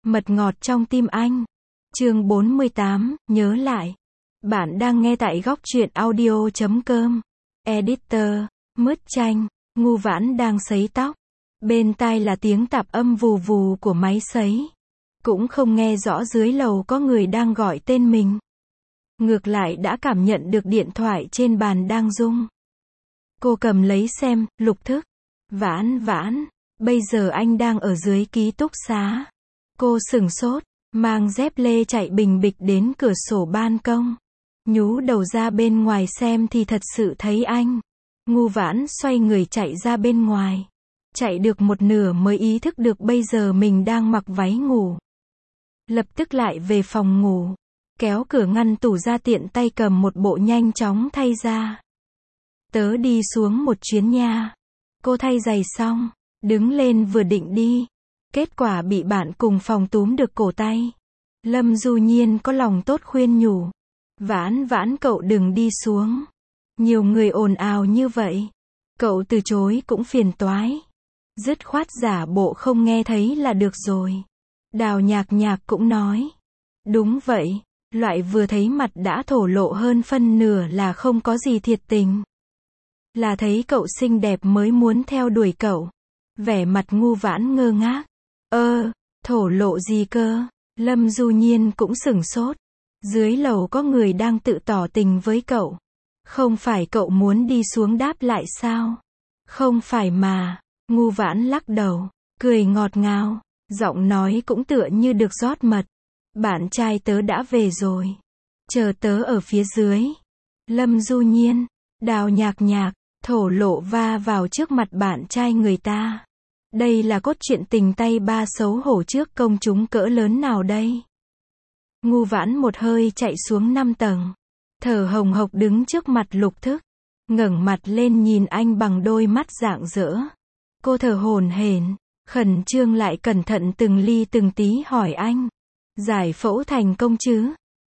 Mật ngọt trong tim anh. Chương 48, nhớ lại. Bạn đang nghe tại góc truyện audio.com. Editor, Mứt Chanh. Ngu Vãn đang sấy tóc. Bên tai là tiếng tạp âm vù vù của máy sấy. Cũng không nghe rõ dưới lầu có người đang gọi tên mình. Ngược lại đã cảm nhận được điện thoại trên bàn đang rung. Cô cầm lấy xem, Lục Thức. Vãn, bây giờ anh đang ở dưới ký túc xá. Cô sửng sốt, mang dép lê chạy bình bịch đến cửa sổ ban công. Nhú đầu ra bên ngoài xem thì thật sự thấy anh. Ngu Vãn xoay người chạy ra bên ngoài. Chạy được một nửa mới ý thức được bây giờ mình đang mặc váy ngủ. Lập tức lại về phòng ngủ. Kéo cửa ngăn tủ ra tiện tay cầm một bộ nhanh chóng thay ra. Tớ đi xuống một chuyến nha. Cô thay giày xong, đứng lên vừa định đi. Kết quả bị bạn cùng phòng túm được cổ tay. Lâm Du Nhiên có lòng tốt khuyên nhủ. Vãn cậu đừng đi xuống. Nhiều người ồn ào như vậy. Cậu từ chối cũng phiền toái. Dứt khoát giả bộ không nghe thấy là được rồi. Đào Nhạc cũng nói. Đúng vậy, loại vừa thấy mặt đã thổ lộ hơn phân nửa là không có gì thiệt tình. Là thấy cậu xinh đẹp mới muốn theo đuổi cậu. Vẻ mặt Ngu Vãn ngơ ngác. Thổ lộ gì cơ? Lâm Du Nhiên cũng sửng sốt. Dưới lầu có người đang tự tỏ tình với cậu. Không phải cậu muốn đi xuống đáp lại sao? Không phải mà. Ngu Vãn lắc đầu, cười ngọt ngào, giọng nói cũng tựa như được rót mật. Bạn trai tớ đã về rồi. Chờ tớ ở phía dưới. Lâm Du Nhiên, Đào Nhạc, thổ lộ va vào trước mặt bạn trai người ta. Đây là cốt truyện tình tay ba xấu hổ trước công chúng cỡ lớn nào đây? Ngu Vãn một hơi chạy xuống 5 tầng. Thở hồng hộc đứng trước mặt Lục Thức. Ngẩng mặt lên nhìn anh bằng đôi mắt rạng rỡ. Cô thở hổn hển, khẩn trương lại cẩn thận từng ly từng tí hỏi anh. Giải phẫu thành công chứ?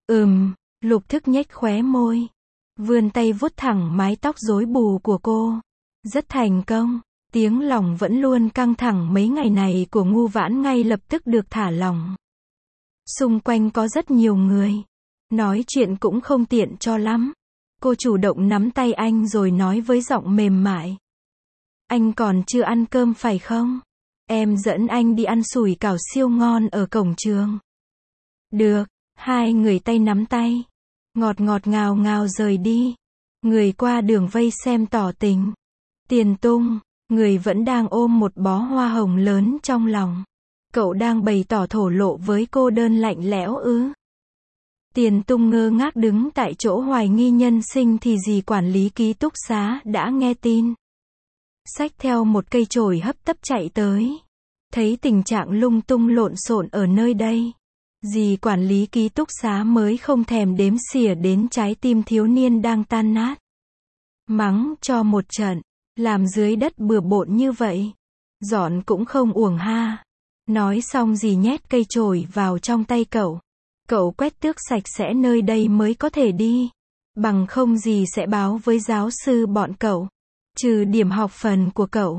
Lục Thức nhếch khóe môi. Vươn tay vuốt thẳng mái tóc rối bù của cô. Rất thành công. Tiếng lòng vẫn luôn căng thẳng mấy ngày này của Ngu Vãn ngay lập tức được thả lỏng. Xung quanh có rất nhiều người. Nói chuyện cũng không tiện cho lắm. Cô chủ động nắm tay anh rồi nói với giọng mềm mại. Anh còn chưa ăn cơm phải không? Em dẫn anh đi ăn sủi cảo siêu ngon ở cổng trường. Được, hai người tay nắm tay. Ngọt ngào rời đi. Người qua đường vây xem tỏ tình. Tiền Tung, người vẫn đang ôm một bó hoa hồng lớn trong lòng. Cậu đang bày tỏ thổ lộ với cô đơn lạnh lẽo ư? Tiền Tung ngơ ngác đứng tại chỗ hoài nghi nhân sinh thì dì quản lý ký túc xá đã nghe tin. Xách theo một cây chổi hấp tấp chạy tới. Thấy tình trạng lung tung lộn xộn ở nơi đây. Dì quản lý ký túc xá mới không thèm đếm xỉa đến trái tim thiếu niên đang tan nát. Mắng cho một trận. Làm dưới đất bừa bộn như vậy. Dọn cũng không uổng ha. Nói xong dì nhét cây chổi vào trong tay cậu. Cậu quét tước sạch sẽ nơi đây mới có thể đi. Bằng không dì sẽ báo với giáo sư bọn cậu. Trừ điểm học phần của cậu.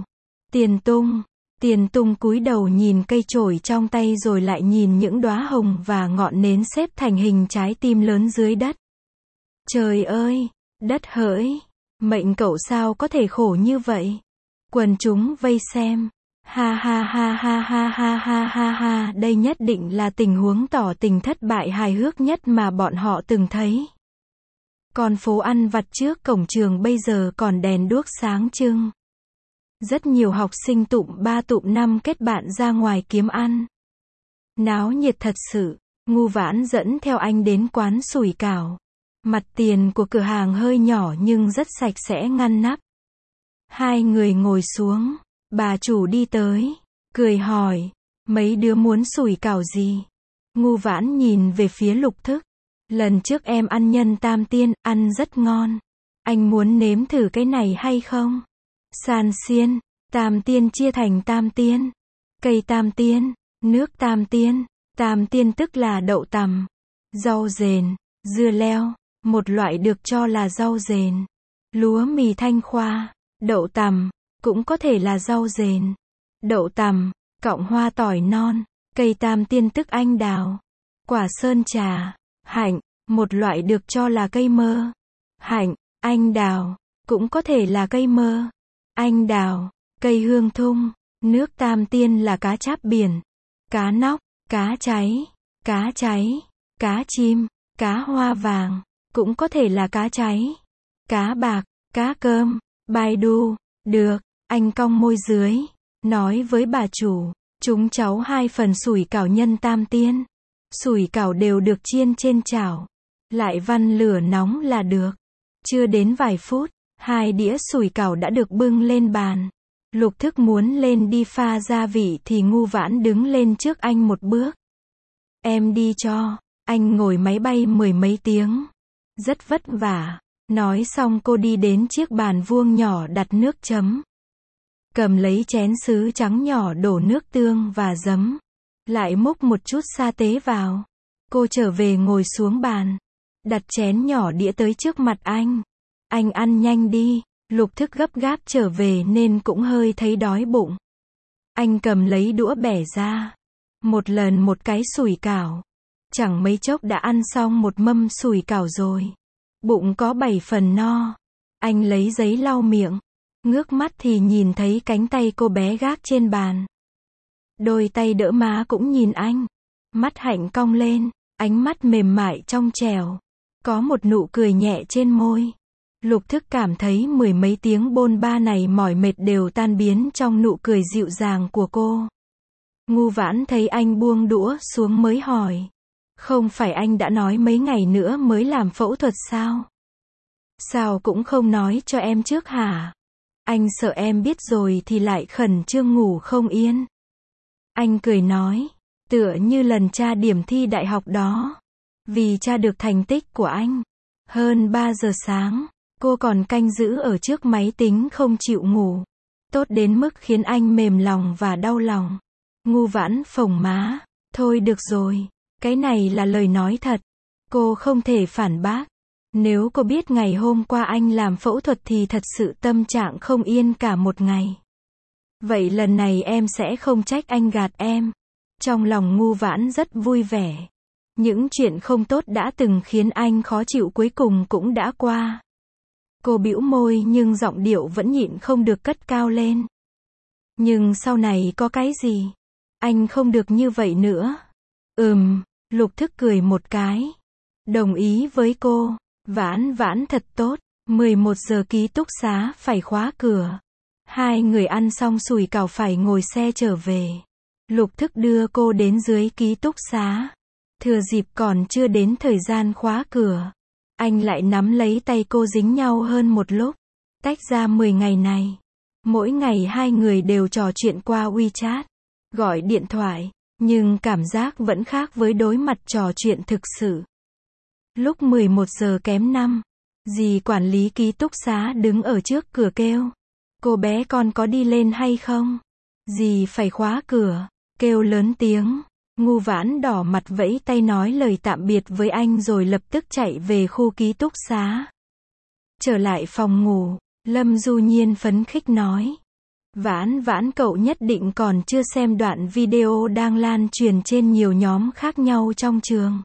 Tiền Tung cúi đầu nhìn cây chổi trong tay rồi lại nhìn những đóa hồng và ngọn nến xếp thành hình trái tim lớn dưới đất. Trời ơi, đất hỡi, mệnh cậu sao có thể khổ như vậy? Quần chúng vây xem. Ha, đây nhất định là tình huống tỏ tình thất bại hài hước nhất mà bọn họ từng thấy. Còn phố ăn vặt trước cổng trường bây giờ còn đèn đuốc sáng trưng. Rất nhiều học sinh tụm 3 tụm 5 kết bạn ra ngoài kiếm ăn. Náo nhiệt thật sự. Ngu Vãn dẫn theo anh đến quán sủi cảo. Mặt tiền của cửa hàng hơi nhỏ nhưng rất sạch sẽ ngăn nắp. Hai người ngồi xuống. Bà chủ đi tới, cười hỏi, mấy đứa muốn sủi cảo gì? Ngu Vãn nhìn về phía Lục Thức. Lần trước em ăn nhân tam tiên, ăn rất ngon. Anh muốn nếm thử cái này hay không? Sàn xiên, tam tiên chia thành tam tiên. Cây tam tiên, nước tam tiên. Tam tiên tức là đậu tằm, rau dền, dưa leo, một loại được cho là rau dền. Lúa mì Thanh Khoa, đậu tằm. Cũng có thể là rau dền, đậu tằm, cọng hoa tỏi non, Cây tam tiên tức anh đào. Quả sơn trà. Hạnh, một loại được cho là cây mơ. Hạnh, anh đào, cũng có thể là cây mơ. Anh đào, cây hương thung. Nước tam tiên là cá cháp biển. Cá nóc, cá cháy, cá chim, cá hoa vàng, cũng có thể là cá cháy. Cá bạc, cá cơm, Baidu, được, anh cong môi dưới, nói với bà chủ, chúng cháu 2 phần sủi cảo nhân tam tiên. Sủi cảo đều được chiên trên chảo, lại văn lửa nóng là được. Chưa đến vài phút, 2 đĩa sủi cảo đã được bưng lên bàn. Lục Thức muốn lên đi pha gia vị thì Ngu Vãn đứng lên trước anh một bước. Em đi cho, anh ngồi máy bay 10 mấy tiếng. Rất vất vả. Nói xong cô đi đến chiếc bàn vuông nhỏ đặt nước chấm. Cầm lấy chén sứ trắng nhỏ đổ nước tương và giấm. Lại múc một chút sa tế vào. Cô trở về ngồi xuống bàn. Đặt chén nhỏ đĩa tới trước mặt anh. Anh ăn nhanh đi. Lục Thức gấp gáp trở về nên cũng hơi thấy đói bụng. Anh cầm lấy đũa bẻ ra. Một lần một cái sủi cảo. Chẳng mấy chốc đã ăn xong một mâm sủi cảo rồi. Bụng có 7 phần no. Anh lấy giấy lau miệng. Ngước mắt thì nhìn thấy cánh tay cô bé gác trên bàn. Đôi tay đỡ má cũng nhìn anh. Mắt Hạnh cong lên. Ánh mắt mềm mại trong trẻo. Có một nụ cười nhẹ trên môi. Lục Thức cảm thấy 10 mấy tiếng bôn ba này mỏi mệt đều tan biến trong nụ cười dịu dàng của cô. Ngu Vãn thấy anh buông đũa xuống mới hỏi. Không phải anh đã nói mấy ngày nữa mới làm phẫu thuật sao? Sao cũng không nói cho em trước hả? Anh sợ em biết rồi thì lại khẩn trương ngủ không yên. Anh cười nói. Tựa như lần tra điểm thi đại học đó. Vì tra được thành tích của anh. Hơn 3 giờ sáng. Cô còn canh giữ ở trước máy tính không chịu ngủ. Tốt đến mức khiến anh mềm lòng và đau lòng. Ngu Vãn phồng má. Thôi được rồi. Cái này là lời nói thật. Cô không thể phản bác. Nếu cô biết ngày hôm qua anh làm phẫu thuật thì thật sự tâm trạng không yên cả một ngày. Vậy lần này em sẽ không trách anh gạt em. Trong lòng Ngu Vãn rất vui vẻ. Những chuyện không tốt đã từng khiến anh khó chịu cuối cùng cũng đã qua. Cô bĩu môi nhưng giọng điệu vẫn nhịn không được cất cao lên. Nhưng sau này có cái gì? Anh không được như vậy nữa. Lục Thức cười một cái. Đồng ý với cô. Vãn Vãn thật tốt. 11 giờ ký túc xá phải khóa cửa. 2 người ăn xong sủi cảo phải ngồi xe trở về. Lục Thức đưa cô đến dưới ký túc xá. Thừa dịp còn chưa đến thời gian khóa cửa. Anh lại nắm lấy tay cô dính nhau hơn một lúc. Tách ra 10 ngày này. Mỗi ngày 2 người đều trò chuyện qua WeChat. Gọi điện thoại. Nhưng cảm giác vẫn khác với đối mặt trò chuyện thực sự. Lúc 11 giờ kém 5. Dì quản lý ký túc xá đứng ở trước cửa kêu. Cô bé con có đi lên hay không? Dì phải khóa cửa. Kêu lớn tiếng. Ngu Vãn đỏ mặt vẫy tay nói lời tạm biệt với anh rồi lập tức chạy về khu ký túc xá. Trở lại phòng ngủ, Lâm Du Nhiên phấn khích nói. Vãn Vãn cậu nhất định còn chưa xem đoạn video đang lan truyền trên nhiều nhóm khác nhau trong trường.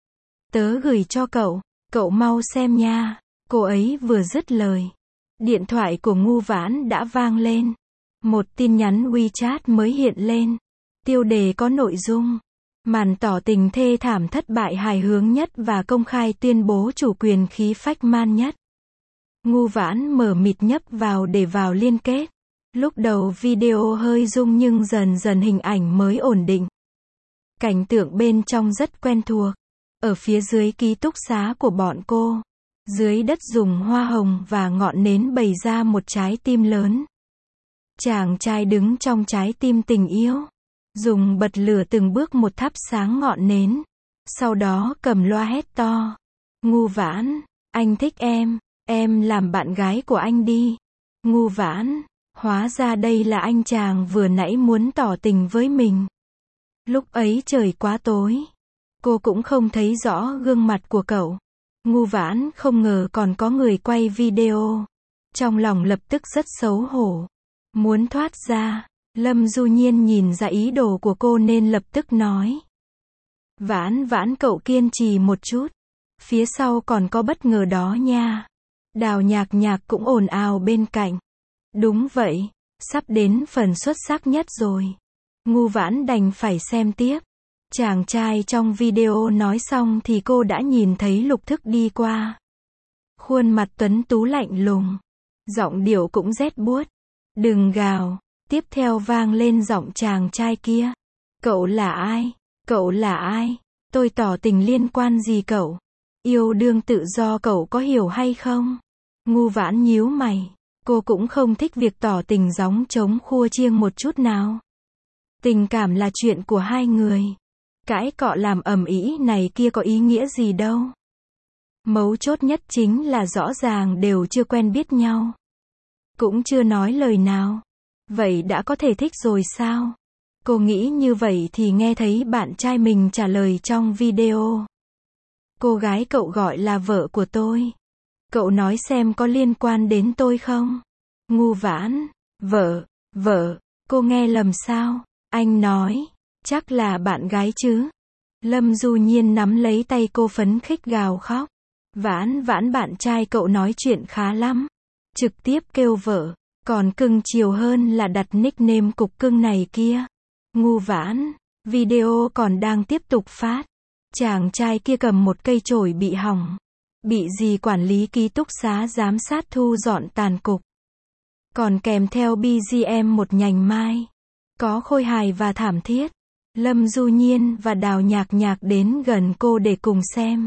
Tớ gửi cho cậu mau xem nha. Cô ấy vừa dứt lời. Điện thoại của Ngu Vãn đã vang lên. Một tin nhắn WeChat mới hiện lên. Tiêu đề có nội dung. Màn tỏ tình thê thảm thất bại hài hước nhất và công khai tuyên bố chủ quyền khí phách man nhất. Ngu Vãn mở mịt nhấp vào để vào liên kết. Lúc đầu video hơi rung nhưng dần dần hình ảnh mới ổn định. Cảnh tượng bên trong rất quen thuộc. Ở phía dưới ký túc xá của bọn cô. Dưới đất dùng hoa hồng và ngọn nến bày ra một trái tim lớn. Chàng trai đứng trong trái tim tình yêu. Dùng bật lửa từng bước một thắp sáng ngọn nến. Sau đó cầm loa hét to. Ngu Vãn, anh thích em làm bạn gái của anh đi. Ngu Vãn, hóa ra đây là anh chàng vừa nãy muốn tỏ tình với mình. Lúc ấy trời quá tối. Cô cũng không thấy rõ gương mặt của cậu. Ngu Vãn không ngờ còn có người quay video. Trong lòng lập tức rất xấu hổ. Muốn thoát ra. Lâm Du Nhiên nhìn ra ý đồ của cô nên lập tức nói. Vãn Vãn cậu kiên trì một chút. Phía sau còn có bất ngờ đó nha. Đào Nhạc Nhạc cũng ồn ào bên cạnh. Đúng vậy, sắp đến phần xuất sắc nhất rồi. Ngu Vãn đành phải xem tiếp. Chàng trai trong video nói xong thì cô đã nhìn thấy Lục Thức đi qua. Khuôn mặt tuấn tú lạnh lùng. Giọng điệu cũng rét buốt. Đừng gào. Tiếp theo vang lên giọng chàng trai kia. Cậu là ai? Cậu là ai? Tôi tỏ tình liên quan gì cậu? Yêu đương tự do cậu có hiểu hay không? Ngu Vãn nhíu mày. Cô cũng không thích việc tỏ tình gióng trống khua chiêng một chút nào. Tình cảm là chuyện của hai người. Cãi cọ làm ầm ĩ này kia có ý nghĩa gì đâu. Mấu chốt nhất chính là rõ ràng đều chưa quen biết nhau. Cũng chưa nói lời nào. Vậy đã có thể thích rồi sao? Cô nghĩ như vậy thì nghe thấy bạn trai mình trả lời trong video. Cô gái cậu gọi là vợ của tôi. Cậu nói xem có liên quan đến tôi không? Ngu Vãn, vợ, cô nghe lầm sao? Anh nói, chắc là bạn gái chứ? Lâm Du Nhiên nắm lấy tay cô phấn khích gào khóc. Vãn Vãn bạn trai cậu nói chuyện khá lắm. Trực tiếp kêu vợ, còn cưng chiều hơn là đặt nickname cục cưng này kia. Ngu Vãn, video còn đang tiếp tục phát. Chàng trai kia cầm một cây chổi bị hỏng. Bị dì quản lý ký túc xá giám sát thu dọn tàn cục. Còn kèm theo BGM một nhành mai. Có khôi hài và thảm thiết. Lâm Du Nhiên và Đào Nhạc Nhạc đến gần cô để cùng xem.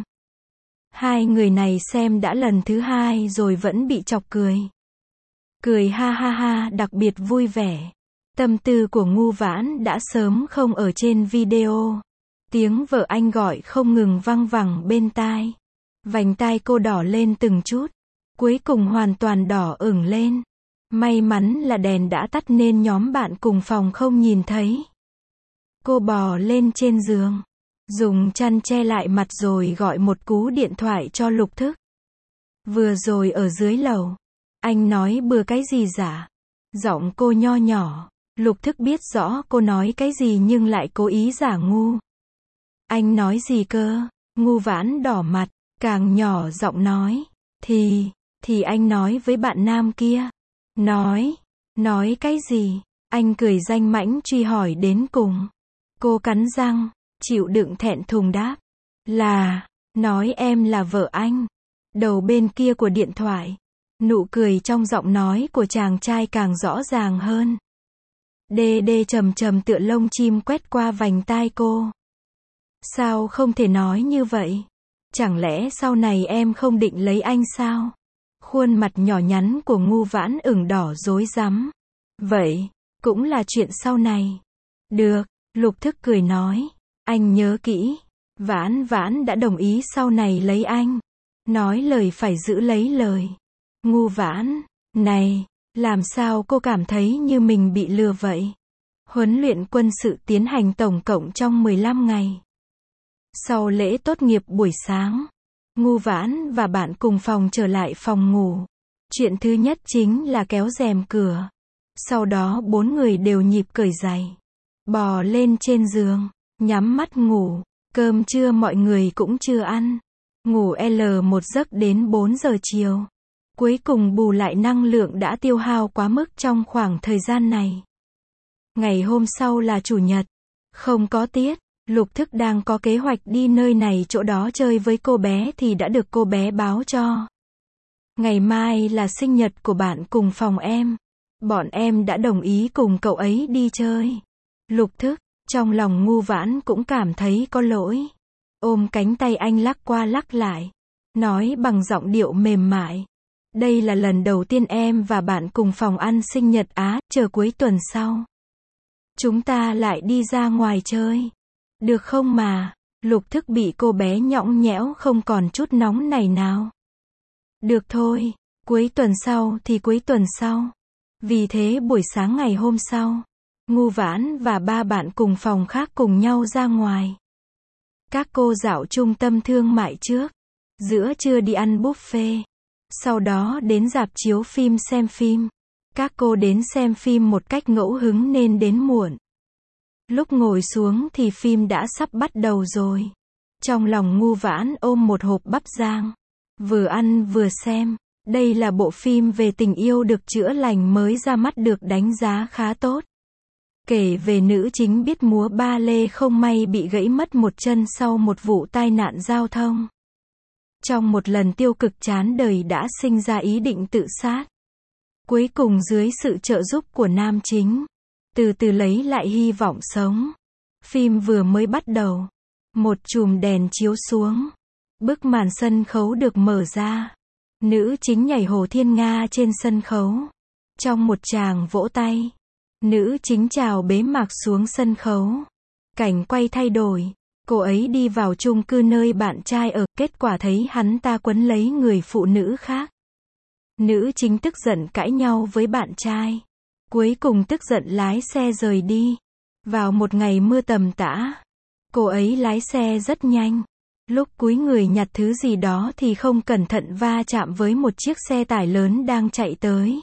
Hai người này xem đã lần thứ hai rồi vẫn bị chọc cười. Cười ha ha ha đặc biệt vui vẻ. Tâm tư của Ngu Vãn đã sớm không ở trên video. Tiếng vợ anh gọi không ngừng văng vẳng bên tai. Vành tai cô đỏ lên từng chút. Cuối cùng hoàn toàn đỏ ửng lên. May mắn là đèn đã tắt nên nhóm bạn cùng phòng không nhìn thấy. Cô bò lên trên giường. Dùng chăn che lại mặt rồi gọi một cú điện thoại cho Lục Thức. Vừa rồi ở dưới lầu. Anh nói bừa cái gì giả? Giọng cô nho nhỏ. Lục Thức biết rõ cô nói cái gì nhưng lại cố ý giả ngu. Anh nói gì cơ? Ngu Vãn đỏ mặt, càng nhỏ giọng nói. Thì anh nói với bạn nam kia. Nói cái gì? Anh cười danh mãnh truy hỏi đến cùng. Cô cắn răng, chịu đựng thẹn thùng đáp. Là, nói em là vợ anh. Đầu bên kia của điện thoại. Nụ cười trong giọng nói của chàng trai càng rõ ràng hơn. Đê trầm trầm tựa lông chim quét qua vành tai cô. Sao không thể nói như vậy? Chẳng lẽ sau này em không định lấy anh sao? Khuôn mặt nhỏ nhắn của Ngu Vãn ửng đỏ rối rắm. Vậy, cũng là chuyện sau này. Được, Lục Thức cười nói. Anh nhớ kỹ. Vãn Vãn đã đồng ý sau này lấy anh. Nói lời phải giữ lấy lời. Ngu Vãn, này, làm sao cô cảm thấy như mình bị lừa vậy? Huấn luyện quân sự tiến hành tổng cộng trong 15 ngày. Sau lễ tốt nghiệp buổi sáng, Ngu Vãn và bạn cùng phòng trở lại phòng ngủ. Chuyện thứ nhất chính là kéo rèm cửa. Sau đó 4 người đều nhịp cởi giày. Bò lên trên giường, nhắm mắt ngủ. Cơm trưa mọi người cũng chưa ăn. Ngủ một giấc đến 4 giờ chiều. Cuối cùng bù lại năng lượng đã tiêu hao quá mức trong khoảng thời gian này. Ngày hôm sau là chủ nhật. Không có tiết. Lục Thức đang có kế hoạch đi nơi này chỗ đó chơi với cô bé thì đã được cô bé báo cho. Ngày mai là sinh nhật của bạn cùng phòng em. Bọn em đã đồng ý cùng cậu ấy đi chơi. Lục Thức, trong lòng Ngu Vãn cũng cảm thấy có lỗi. Ôm cánh tay anh lắc qua lắc lại. Nói bằng giọng điệu mềm mại. Đây là lần đầu tiên em và bạn cùng phòng ăn sinh nhật chờ cuối tuần sau. Chúng ta lại đi ra ngoài chơi. Được không mà? Lục Thức bị cô bé nhõng nhẽo không còn chút nóng này nào. Được thôi, cuối tuần sau thì cuối tuần sau. Vì thế buổi sáng ngày hôm sau, Ngu Vãn và 3 bạn cùng phòng khác cùng nhau ra ngoài. Các cô dạo trung tâm thương mại trước. Giữa trưa đi ăn buffet. Sau đó đến rạp chiếu phim xem phim. Các cô đến xem phim một cách ngẫu hứng nên đến muộn. Lúc ngồi xuống thì phim đã sắp bắt đầu rồi. Trong lòng Ngu Vãn ôm một hộp bắp rang. Vừa ăn vừa xem. Đây là bộ phim về tình yêu được chữa lành mới ra mắt được đánh giá khá tốt. Kể về nữ chính biết múa ba lê không may bị gãy mất một chân sau một vụ tai nạn giao thông. Trong một lần tiêu cực chán đời đã sinh ra ý định tự sát. Cuối cùng dưới sự trợ giúp của nam chính, từ từ lấy lại hy vọng sống. Phim vừa mới bắt đầu, một chùm đèn chiếu xuống. Bức màn sân khấu được mở ra. Nữ chính nhảy Hồ Thiên Nga trên sân khấu. Trong một tràng vỗ tay, nữ chính chào bế mạc xuống sân khấu. Cảnh quay thay đổi. Cô ấy đi vào chung cư nơi bạn trai ở, kết quả thấy hắn ta quấn lấy người phụ nữ khác. Nữ chính tức giận cãi nhau với bạn trai. Cuối cùng tức giận lái xe rời đi. Vào một ngày mưa tầm tã, cô ấy lái xe rất nhanh. Lúc cúi người nhặt thứ gì đó thì không cẩn thận va chạm với một chiếc xe tải lớn đang chạy tới.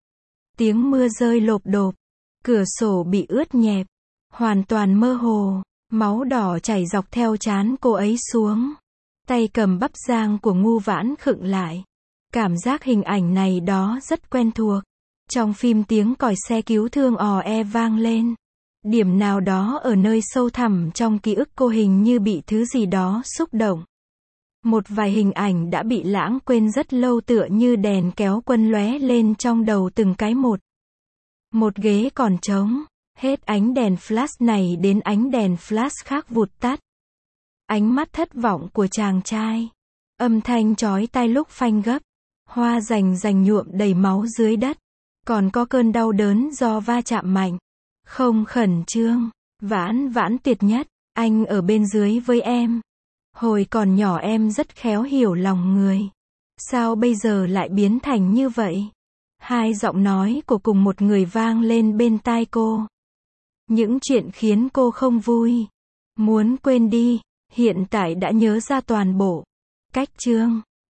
Tiếng mưa rơi lộp độp. Cửa sổ bị ướt nhẹp. Hoàn toàn mơ hồ. Máu đỏ chảy dọc theo trán cô ấy xuống. Tay cầm bắp rang của Ngu Vãn khựng lại. Cảm giác hình ảnh này đó rất quen thuộc. Trong phim tiếng còi xe cứu thương ò e vang lên. Điểm nào đó ở nơi sâu thẳm trong ký ức cô hình như bị thứ gì đó xúc động. Một vài hình ảnh đã bị lãng quên rất lâu tựa như đèn kéo quân lóe lên trong đầu từng cái một. Một ghế còn trống. Hết ánh đèn flash này đến ánh đèn flash khác vụt tắt. Ánh mắt thất vọng của chàng trai. Âm thanh chói tai lúc phanh gấp. Hoa rành nhuộm đầy máu dưới đất. Còn có cơn đau đớn do va chạm mạnh. Không khẩn trương. Vãn Vãn tuyệt nhất. Anh ở bên dưới với em. Hồi còn nhỏ em rất khéo hiểu lòng người. Sao bây giờ lại biến thành như vậy? Hai giọng nói của cùng một người vang lên bên tai cô. Những chuyện khiến cô không vui, muốn quên đi, hiện tại đã nhớ ra toàn bộ. Cách chương